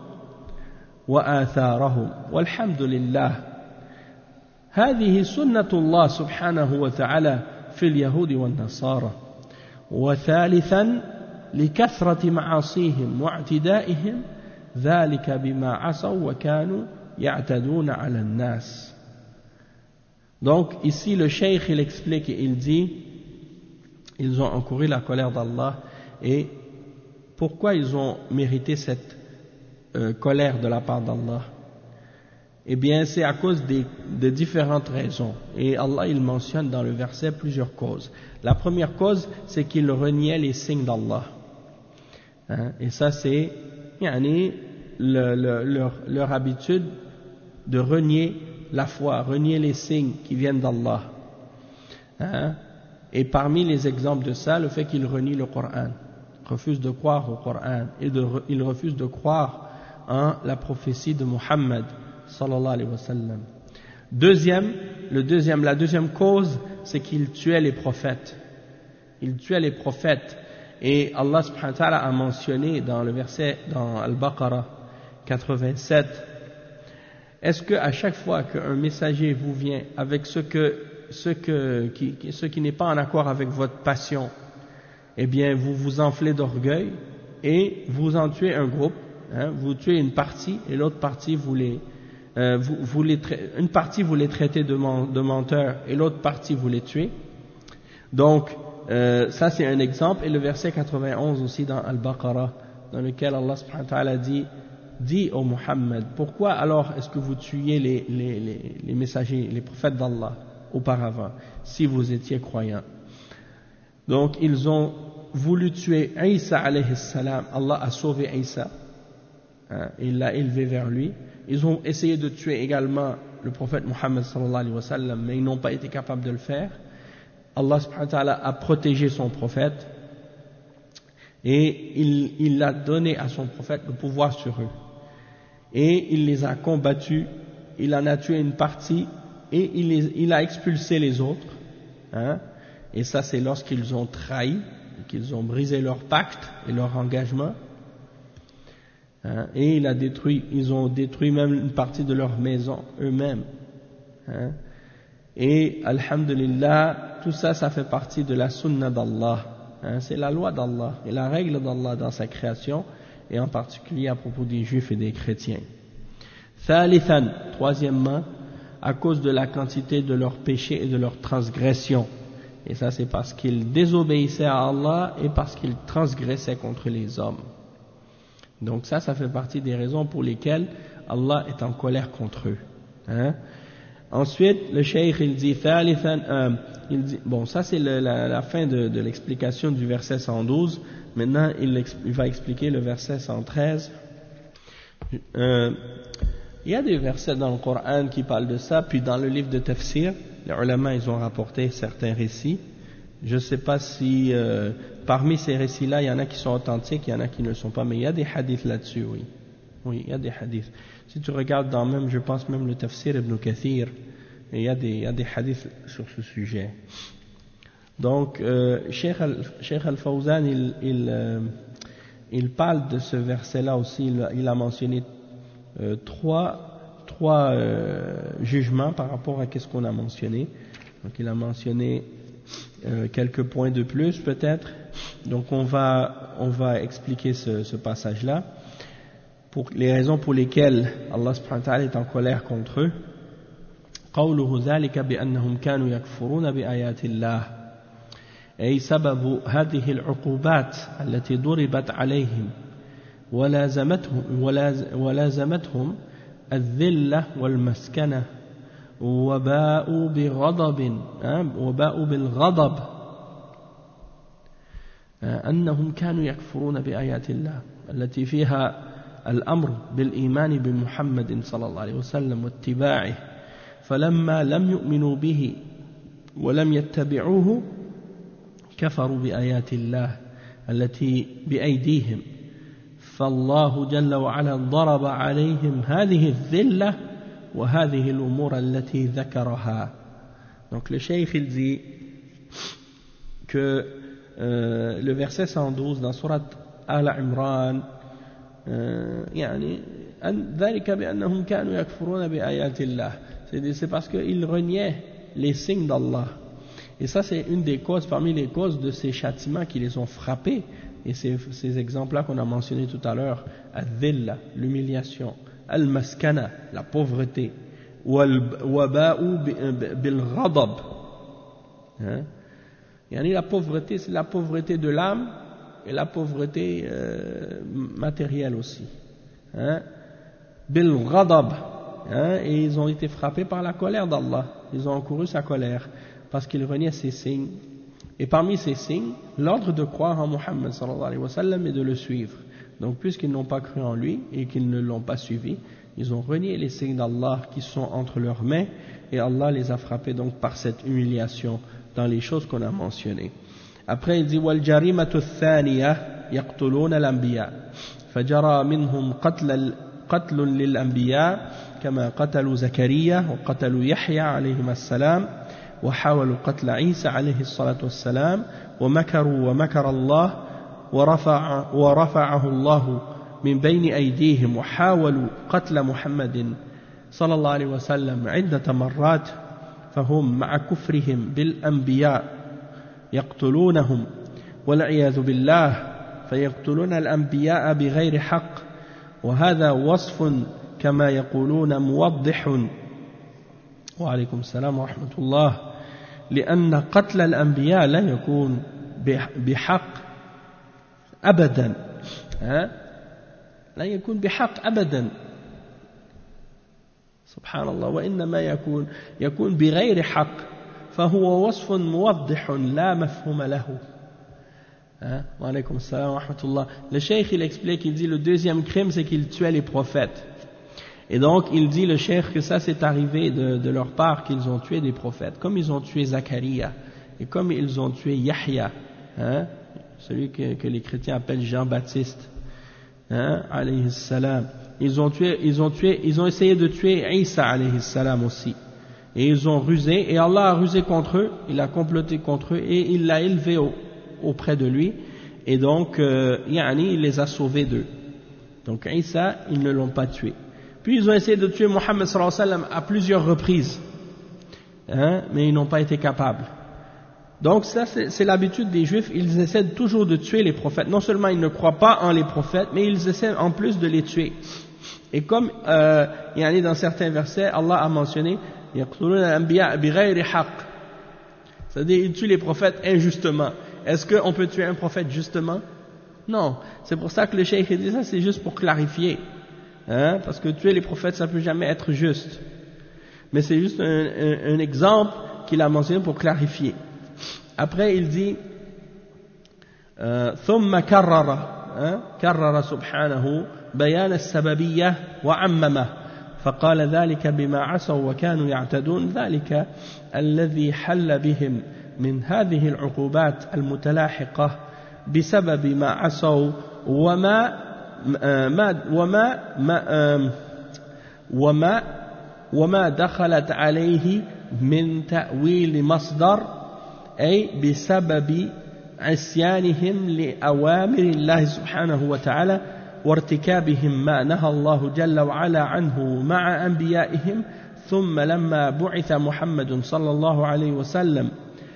Speaker 1: وآثارهم والحمد لله. هذه سنة الله سبحانه وتعالى في اليهود والنصارى. وثالثا لكثرة معاصيهم واعتدائهم ذلك بما عصوا وكانوا يعتدون على الناس. Donc ici le cheikh il explique et il dit ils ont encouru la colère d'Allah. Et pourquoi ils ont mérité cette colère de la part d'Allah? Eh bien, c'est à cause de différentes raisons. Et Allah, il mentionne dans le verset plusieurs causes. La première cause, c'est qu'ils reniaient les signes d'Allah. Hein? Et ça, c'est leur habitude de renier la foi, renier les signes qui viennent d'Allah. Hein? Et parmi les exemples de ça, le fait qu'ils renient le Coran, refusent de croire au Coran, et ils refusent de croire en la prophétie de Muhammad sallallahu alayhi wa sallam. La deuxième cause, c'est qu'ils tuaient les prophètes. Ils tuaient les prophètes. Et Allah subhanahu wa ta'ala a mentionné dans le verset, dans Al-Baqarah 87, est-ce qu'à chaque fois qu'un messager vous vient avec ce qui n'est pas en accord avec votre passion, eh bien vous vous enflez d'orgueil et vous en tuez un groupe, hein, vous tuez une partie et l'autre partie une partie vous les traitez de menteurs et l'autre partie vous les tuez. Donc ça c'est un exemple. Et le verset 91 aussi dans Al-Baqarah, dans lequel Allah subhanahu wa ta'ala dit au Muhammad, pourquoi alors est-ce que vous tuiez les messagers, les prophètes d'Allah auparavant, si vous étiez croyants? Donc ils ont voulu tuer Isa alayhi salam. Allah a sauvé Isa, hein, il l'a élevé vers lui. Ils ont essayé de tuer également le prophète Muhammad sallallahu alayhi wa sallam, mais ils n'ont pas été capables de le faire. Allah subhanahu wa ta'ala a protégé son prophète et il a donné à son prophète le pouvoir sur eux. Et il les a combattus, il en a tué une partie et il a expulsé les autres. Hein. Et ça c'est lorsqu'ils ont trahi, qu'ils ont brisé leur pacte et leur engagement. Hein. Et ils ont détruit même une partie de leur maison eux-mêmes. Hein. Et alhamdulillah, tout ça, ça fait partie de la sunna d'Allah. Hein. C'est la loi d'Allah et la règle d'Allah dans sa création, et en particulier à propos des juifs et des chrétiens. Thalithan, troisièmement, à cause de la quantité de leurs péchés et de leurs transgressions. Et ça c'est parce qu'ils désobéissaient à Allah et parce qu'ils transgressaient contre les hommes. Donc ça fait partie des raisons pour lesquelles Allah est en colère contre eux. Hein? Ensuite, le cheikh il dit, bon ça c'est la fin de l'explication du verset 112. Maintenant il va expliquer le verset 113. Il y a des versets dans le Coran qui parlent de ça, puis dans le livre de Tafsir, les ulama ils ont rapporté certains récits Je ne sais pas si parmi ces récits-là, il y en a qui sont authentiques, il y en a qui ne le sont pas, mais il y a des hadiths là-dessus, oui. Oui, il y a des hadiths. Si tu regardes dans même, je pense même le Tafsir Ibn Kathir, il y a des hadiths sur ce sujet. Donc, Cheikh Al-Fawzan, il parle de ce verset-là aussi, il a mentionné trois jugements par rapport à ce qu'on a mentionné. Donc, il a mentionné quelques points de plus peut-être. Donc, on va expliquer ce passage-là. Pour les raisons pour lesquelles Allah subhanahu wa ta'ala est en colère contre eux. قوله ذلك بأنهم كانوا يكفرون بآيات الله أي سبب هذه العقوبات التي ضربت عليهم ولازمتهم الذلة والمسكنة وباءوا بالغضب أنهم كانوا يكفرون بآيات الله التي فيها الأمر بالإيمان بمحمد صلى الله عليه وسلم واتباعه فلما لم يؤمنوا به ولم يتبعوه كفروا بآيات الله التي بأيديهم فالله جل وعلا ضرب عليهم هذه الذلة وهذه الأمور التي ذكرها. Donc le cheikh il dit que le verset 112 dans sourate Al-Imran يعني ذلك بأنهم كانوا يكفرون بآيات الله, c'est parce qu'ils reniaient les signes d'Allah. Et ça c'est une des causes, parmi les causes de ces châtiments qui les ont frappés. Et ces exemples-là qu'on a mentionnés tout à l'heure, al-dhilla, l'humiliation, al-maskana, la pauvreté, wal-waba'u bil-ghadab. Yani la pauvreté, c'est la pauvreté de l'âme et la pauvreté matérielle aussi. Bil-ghadab. Et ils ont été frappés par la colère d'Allah. Ils ont encouru sa colère parce qu'ils reniaient ses signes. Et parmi ces signes, l'ordre de croire en Muhammad sallallahu alayhi wa sallam et de le suivre. Donc puisqu'ils n'ont pas cru en lui et qu'ils ne l'ont pas suivi, ils ont renié les signes d'Allah qui sont entre leurs mains et Allah les a frappés donc par cette humiliation dans les choses qu'on a mentionnées. Après il dit وَالْجَرِيمَةُ الثَّانِيَةِ يَقْتُلُونَ الْأَنْبِيَاءَ فَجَرَى مِنْهُمْ قتل للأنبياء كما قتلوا زكريا وقتلوا يحيى عليهما السلام وحاولوا قتل عيسى عليه الصلاة والسلام ومكروا ومكر الله ورفعه الله من بين أيديهم وحاولوا قتل محمد صلى الله عليه وسلم عدة مرات فهم مع كفرهم بالأنبياء يقتلونهم والعياذ بالله فيقتلون الأنبياء بغير حق وهذا وصف كما يقولون موضح وعليكم السلام ورحمة الله لأن قتل الأنبياء لا يكون بحق أبدا لا يكون بحق أبدا سبحان الله وإنما يكون بغير حق فهو وصف موضح لا مفهوم له. Wa alaykum salam wa rahmatullah. Le cheikh il explique, il dit le deuxième crime c'est qu'ils tuaient les prophètes. Et donc il dit le cheikh que ça c'est arrivé de leur part qu'ils ont tué des prophètes, comme ils ont tué Zacharia et comme ils ont tué Yahya, celui que les chrétiens appellent Jean-Baptiste, alayhi salam. Ils ont essayé de tuer Isa alayhi salam aussi. Et ils ont rusé, et Allah a rusé contre eux, il a comploté contre eux, et il l'a élevé auprès de lui, et donc, il les a sauvés d'eux. Donc, Isa, ils ne l'ont pas tué. Puis, ils ont essayé de tuer Mohammed sallallahu alayhi wa sallam à plusieurs reprises, mais ils n'ont pas été capables. Donc, ça, c'est l'habitude des Juifs, ils essaient toujours de tuer les prophètes. Non seulement ils ne croient pas en les prophètes, mais ils essaient en plus de les tuer. Et comme, dans certains versets, Allah a mentionné, c'est-à-dire ils tuent les prophètes injustement. Est-ce qu'on peut tuer un prophète justement? Non. C'est pour ça que le cheikh dit ça, c'est juste pour clarifier. Parce que tuer les prophètes, ça ne peut jamais être juste. Mais c'est juste un exemple qu'il a mentionné pour clarifier. Après il dit ثم كرر سبحانه بيان السببية وعممه فقال ذلك بما عصوا وكانوا يعتدون ذلك الذي حل بهم من هذه العقوبات المتلاحقة بسبب ما عصوا وما دخلت عليه من تأويل مصدر، أي بسبب عصيانهم لأوامر الله سبحانه وتعالى وارتكابهم ما نهى الله جل وعلا عنه مع أنبيائهم. ثم لما بعث محمد صلى الله عليه وسلم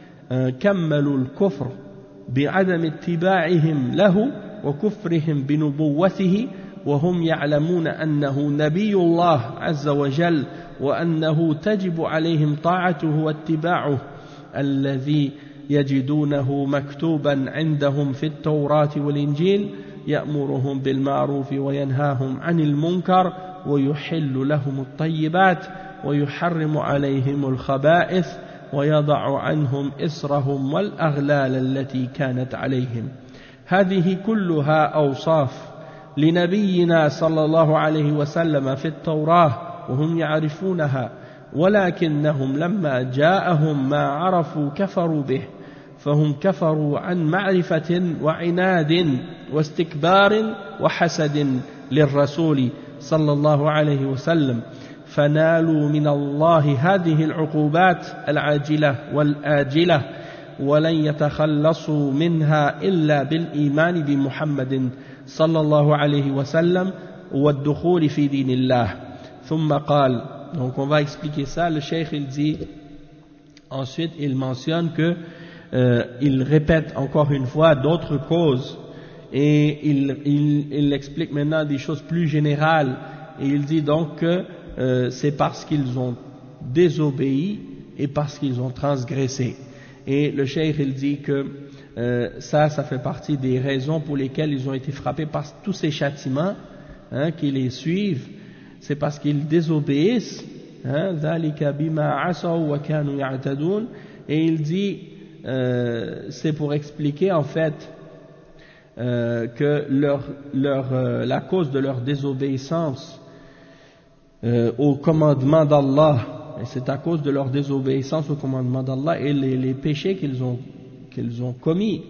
Speaker 1: كملوا الكفر بعدم اتباعهم له وكفرهم بنبوته، وهم يعلمون أنه نبي الله عز وجل وأنه تجب عليهم طاعته واتباعه الذي يجدونه مكتوبا عندهم في التوراة والإنجيل، يأمرهم بالمعروف وينهاهم عن المنكر ويحل لهم الطيبات ويحرم عليهم الخبائث ويضع عنهم إصرهم والأغلال التي كانت عليهم. هذه كلها أوصاف لنبينا صلى الله عليه وسلم في التوراة وهم يعرفونها، ولكنهم لما جاءهم ما عرفوا كفروا به، فهم كفروا عن معرفة وعناد واستكبار وحسد للرسول صلى الله عليه وسلم، فنالوا من الله هذه العقوبات العاجلة والآجلة، ولن يتخلصوا منها إلا بالإيمان بمحمد صلى الله عليه وسلم والدخول في دين الله. ثم قال, donc on va expliquer ça. Le cheikh il dit ensuite, il mentionne que il répète encore une fois d'autres causes, et il explique maintenant des choses plus générales, et il dit donc que c'est parce qu'ils ont désobéi et parce qu'ils ont transgressé. Et le cheikh il dit que ça fait partie des raisons pour lesquelles ils ont été frappés par tous ces châtiments qui les suivent. C'est parce qu'ils désobéissent, et il dit c'est pour expliquer en fait que la cause de leur désobéissance au commandement d'Allah, et c'est à cause de leur désobéissance au commandement d'Allah et les péchés qu'ils ont commis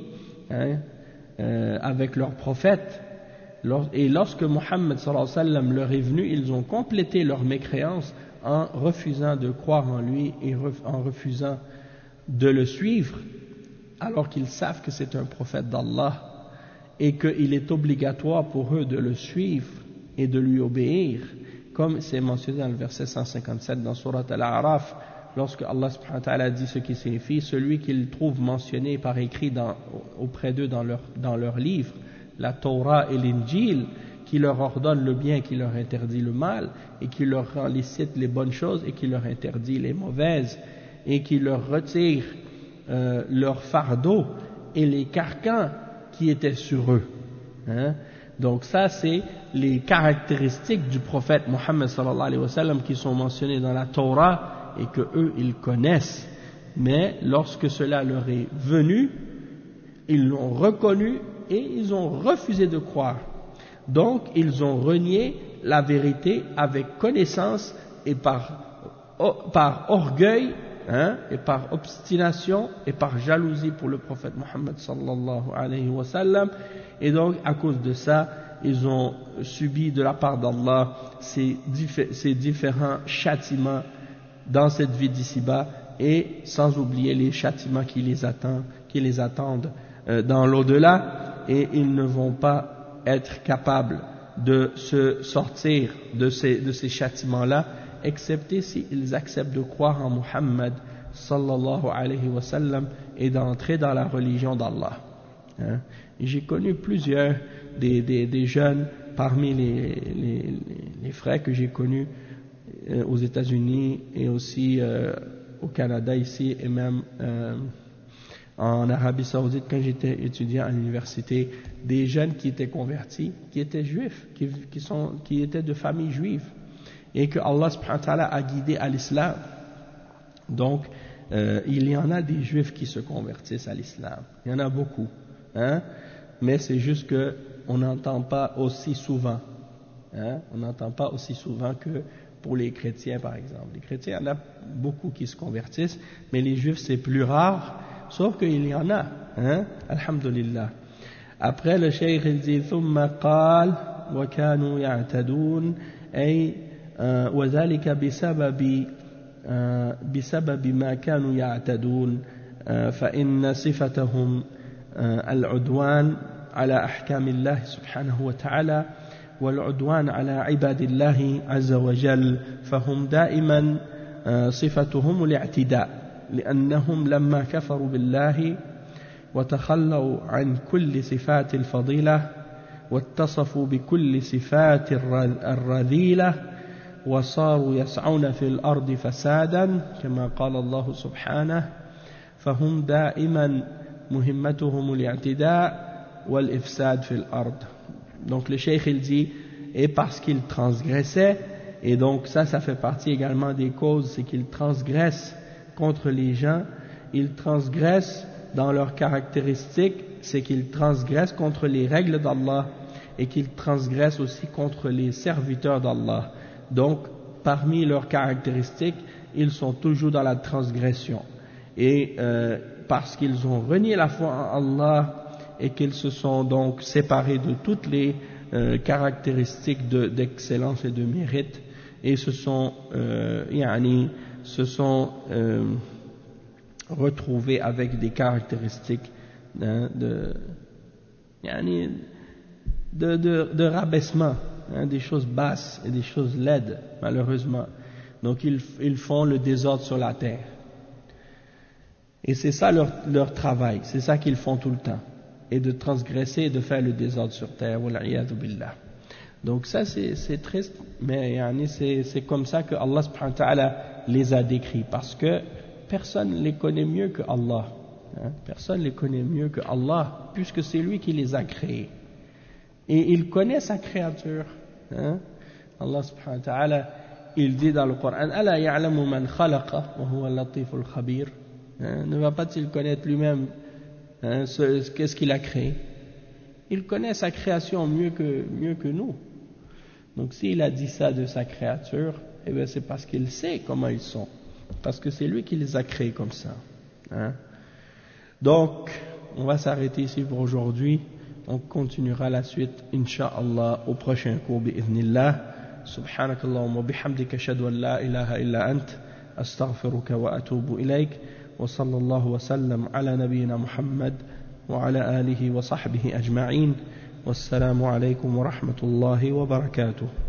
Speaker 1: avec leurs prophètes. Et lorsque Muhammad sallallahu alayhi wa sallam leur est venu, ils ont complété leur mécréance en refusant de croire en lui et en refusant de le suivre, alors qu'ils savent que c'est un prophète d'Allah et qu'il est obligatoire pour eux de le suivre et de lui obéir, comme c'est mentionné dans le verset 157 dans Surat Al-A'raf, lorsque Allah subhanahu wa ta'ala dit ce qui signifie: celui qu'ils trouvent mentionné par écrit auprès d'eux dans leur livre, la Torah et l'Injil, qui leur ordonne le bien, qui leur interdit le mal, et qui leur rend licite les bonnes choses et qui leur interdit les mauvaises, et qui leur retire leur fardeau et les carcans qui étaient sur eux. Donc ça, c'est les caractéristiques du prophète Muhammad sallallahu alayhi wa sallam qui sont mentionnées dans la Torah et que eux ils connaissent. Mais lorsque cela leur est venu, ils l'ont reconnu et ils ont refusé de croire. Donc ils ont renié la vérité avec connaissance et par orgueil, et par obstination et par jalousie pour le prophète Muhammad sallallahu alayhi wa sallam. Et donc à cause de ça, ils ont subi de la part d'Allah ces différents châtiments dans cette vie d'ici-bas, et sans oublier les châtiments qui les attendent dans l'au-delà. Et ils ne vont pas être capables de se sortir de ces châtiments-là, excepté s'ils acceptent de croire en Muhammad sallallahu alayhi wa sallam et d'entrer dans la religion d'Allah. J'ai connu plusieurs des jeunes parmi les frères que j'ai connus aux États-Unis et aussi au Canada ici, et même en Arabie Saoudite quand j'étais étudiant à l'université, des jeunes qui étaient convertis, qui étaient juifs, qui étaient de familles juives, et que Allah subhanahu wa ta'ala a guidé à l'islam. Donc il y en a des juifs qui se convertissent à l'islam, il y en a beaucoup, mais c'est juste que on n'entend pas aussi souvent, on n'entend pas aussi souvent que pour les chrétiens par exemple. Les chrétiens, il y en a beaucoup qui se convertissent, mais les juifs c'est plus rare, sauf qu'il y en a, hein, alhamdulillah. Après le cheikh il dit ثم قال وكانوا يعتدون أي وذلك بسبب ما كانوا يعتدون فإن صفتهم العدوان على أحكام الله سبحانه وتعالى والعدوان على عباد الله عز وجل فهم دائما صفتهم الاعتداء لأنهم لما كفروا بالله وتخلوا عن كل صفات الفضيلة واتصفوا بكل صفات الرذيلة وصاروا يسعون في الأرض فسادا كما قال الله سبحانه فهم دائما مهمتهم الاعتداء والإفساد في الأرض. Donc le cheikh il dit et parce qu'ils transgressaient, et donc ça fait partie également des causes, c'est qu'ils transgressent contre les gens, ils transgressent dans leurs caractéristiques, c'est qu'ils transgressent contre les règles d'Allah et qu'ils transgressent aussi contre les serviteurs d'Allah. Donc parmi leurs caractéristiques, ils sont toujours dans la transgression. Et parce qu'ils ont renié la foi en Allah et qu'ils se sont donc séparés de toutes les caractéristiques d'excellence et de mérite, et se sont retrouvés avec des caractéristiques de rabaissement, des choses basses et des choses laides, malheureusement. Donc ils font le désordre sur la terre. Et c'est ça leur travail, c'est ça qu'ils font tout le temps, et de transgresser et de faire le désordre sur terre. Wal'iyadhu billah. Donc ça c'est triste, mais c'est comme ça que Allah subhanahu wa ta'ala les a décrits, parce que personne ne les connaît mieux que Allah, hein? Personne ne les connaît mieux que Allah, puisque c'est lui qui les a créés, et il connaît sa créature, hein? Allah subhanahu wa ta'ala il dit dans le Coran Ala ya'lamu man khalaqa wa huwa al-latiful khabir, ne va pas-il connaître lui-même, hein, qu'est-ce qu'il a créé? Il connaît sa création mieux que nous. Donc s'il a dit ça de sa créature, eh bien c'est parce qu'il sait comment ils sont, parce que c'est lui qui les a créés comme ça, hein? Donc on va s'arrêter ici pour aujourd'hui, on continuera la suite incha'Allah au prochain cours bi'idhnillah. Subhanakallahumma bihamdika ashhadu an la ilaha illa ant astaghfiruka wa atubu ilayk wa sallallahu wa sallam ala nabiyyina Muhammad wa ala alihi wa sahbihi ajma'in. Wassalamu alaykum wa rahmatullahi wa barakatuh.